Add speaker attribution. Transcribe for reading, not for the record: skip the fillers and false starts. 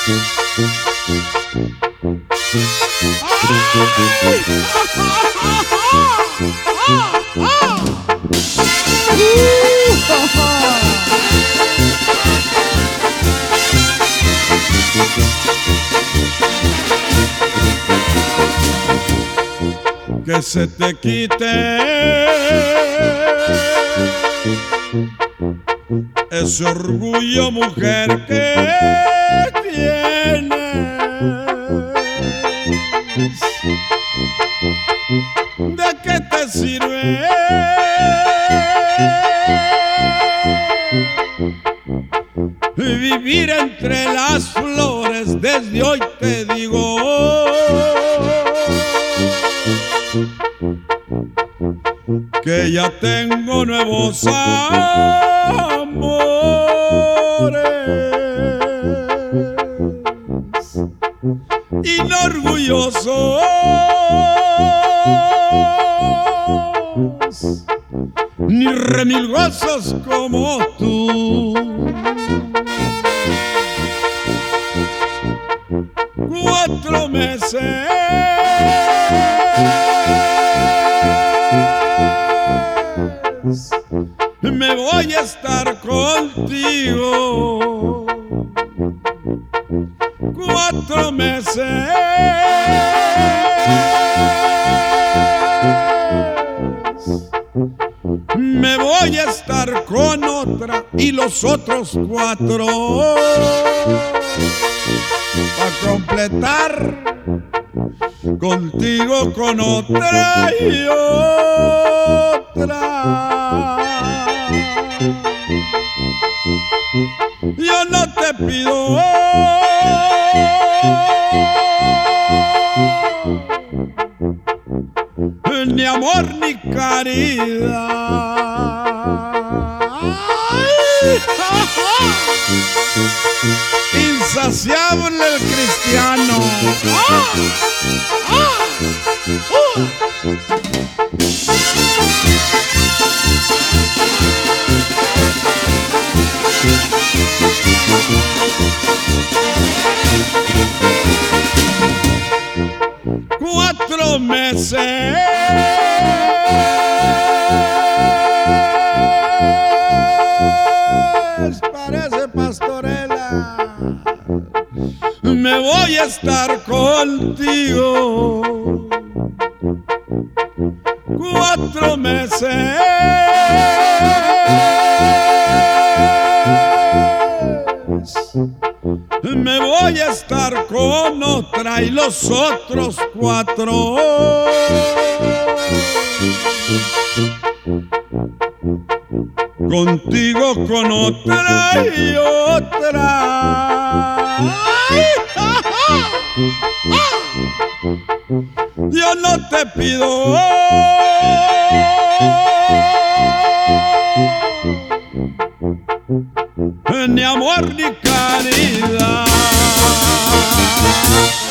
Speaker 1: Que se te quite ese orgullo, mujer, que tienes. ¿De qué te sirve vivir entre las flores? Desde hoy te digo que ya tengo nuevos amores, y no orgullosos ni remilgosos como tú. 4 meses me voy a estar contigo. 4 meses me voy a estar con otra, y los otros 4 a completar contigo con otra y otra. Yo no te pido ni amor ni caridad. Insaciable el cristiano. Cuatro meses parece pastorela. Me voy a estar contigo. 4 meses me voy a estar con otra, y los otros 4 contigo con otra y otra. Yo no te pido ni amor ni caridad.